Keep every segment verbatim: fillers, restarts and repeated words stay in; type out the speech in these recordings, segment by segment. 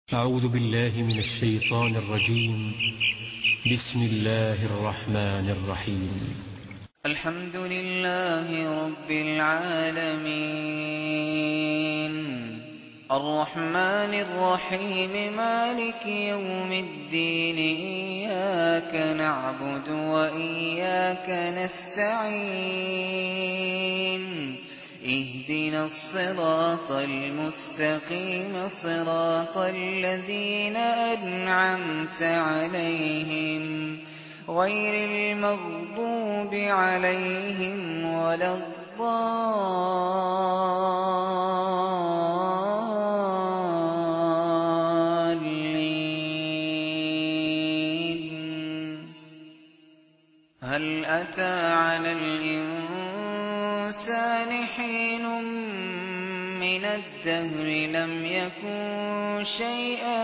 أعوذ بالله من الشيطان الرجيم. بسم الله الرحمن الرحيم. الحمد لله رب العالمين، الرحمن الرحيم، مالك يوم الدين. إياك نعبد وإياك نستعين، اهدنا الصراط المستقيم، صراط الذين أنعمت عليهم غير المغضوب عليهم ولا الضالين. هل أتى على الإنسان حين من الدهر لم يكن شيئا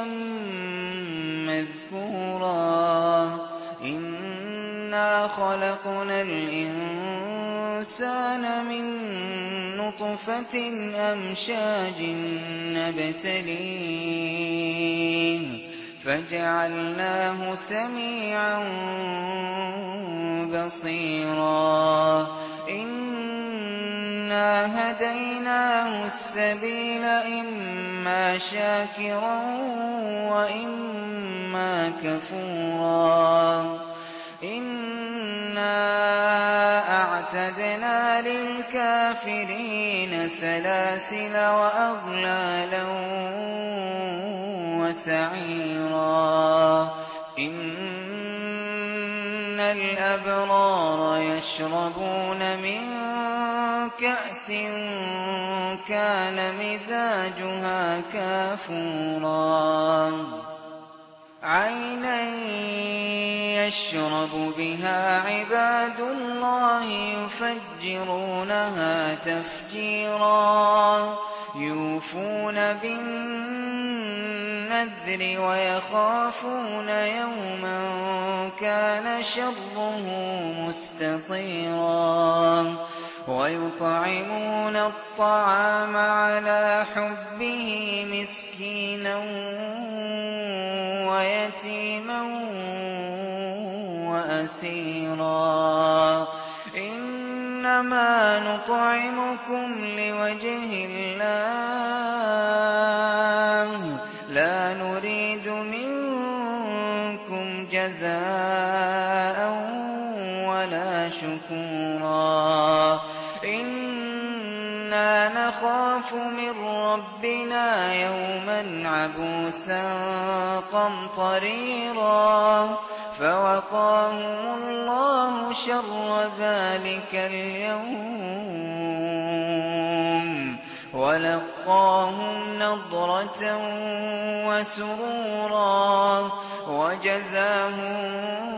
مذكورا؟ إنا خلقنا الإنسان من نطفة أمشاج نبتليه فجعلناه سميعا بصيرا. إنا هديناه السبيل، إما شاكرا وإما كفورا. إنا أعتدنا للكافرين سلاسل وأغلالا وسعيرا. إن الأبرار يشربون من كأس كان مزاجها كافورا، عينا يشرب بها عباد الله يفجرونها تفجيرا. يوفون بالنذر ويخافون يوما كان شره مستطيرا. ويطعمون الطعام على حبه مسكينا ويتيما وأسيرا. إنما نطعمكم لوجه الله، لا نريد منكم جزاء ولا شكورا. إنا نخاف من ربنا يوما عبوسا قمطريرا. فوقاهم الله شر ذلك اليوم ولقاهم نضرة وسرورا، وجزاهم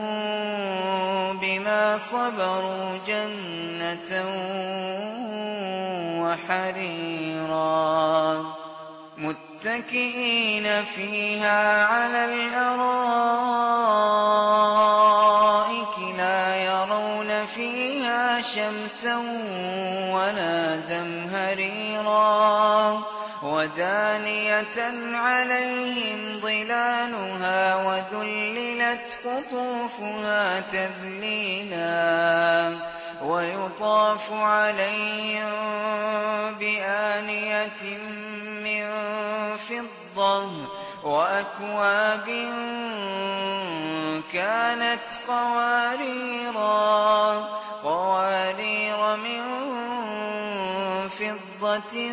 بما صبروا جنة وحريرا. متكئين فيها على الأرائك لا يرون فيها شمسا ولا زمهريرا. ودانية عليهم ظلالها وذللت قطوفها تذليلا. ويطاف عليهم بآنية من فضة وأكواب كانت قواريرا قوارير من فضة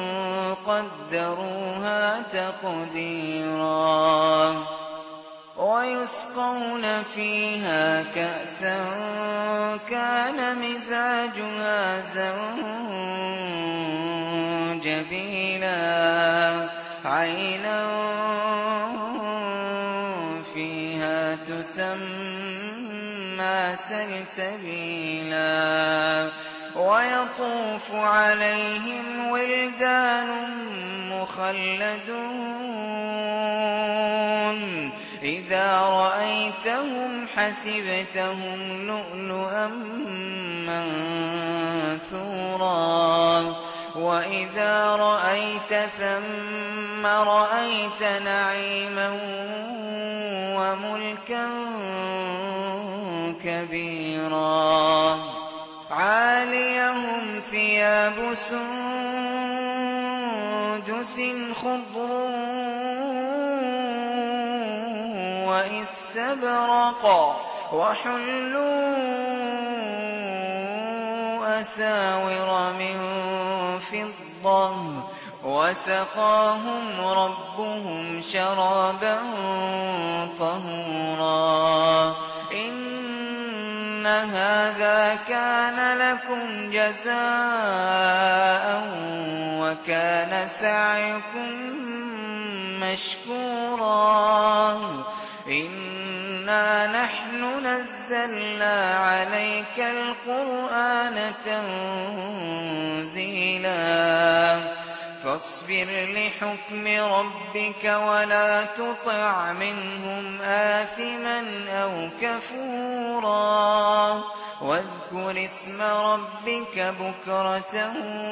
قدروها تقديرا. ويسقون فيها كأسا كان مزاجها زنجبيلا، عينا فيها تسمى سلسبيلا. ويطوف عليهم ولدان مخلدون إذا رأيتهم حسبتهم لؤلؤا منثورا. وإذا رأيت ثم رأيت نعيما وملكا كبيرا عاليهم ثياب سندس خضر واستبرق وحلوا أساور من فضة وسقاهم ربهم شرابا طهورا إن هذا كان لكم جزاء وكان سعيكم مشكورا إنا نحن نزلنا عليك القرآن تنزيلا فاصبر لحكم ربك ولا تطع منهم آثما أو كفورا واذكر اسم ربك بكرة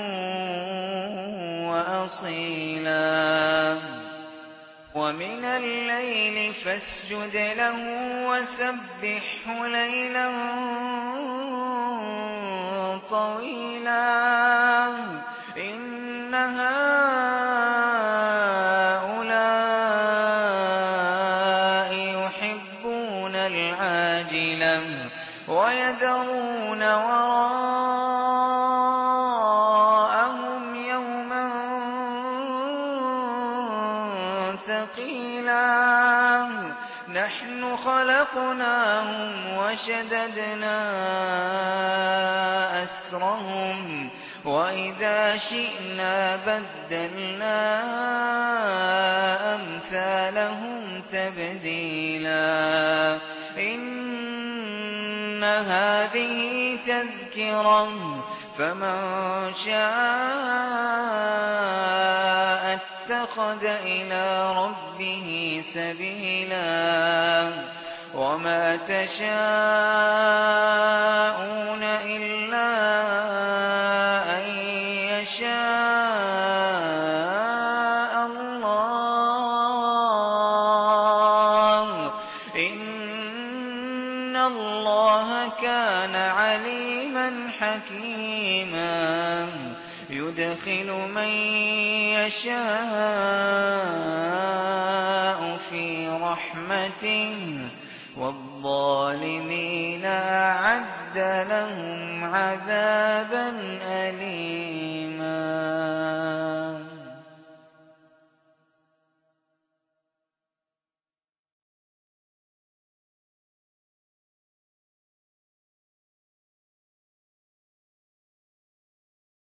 وأصيلا ومن الليل فاسجد له وسبحه ليلا طويلا إن هؤلاء يحبون العاجلة ويذرون وراءهم يوما ثقيلا نحن خلقناهم وشددنا أسرهم وإذا شئنا بدلنا أمثالهم تبديلا إن هذه تذكرة فمن شاء اتخذ إلى ربه سبيلا وما تشاءون إلا أن يشاء الله إن الله كان عليما حكيما يدخل من يشاء في رحمته والظالمين أعد لهم عذابا أليما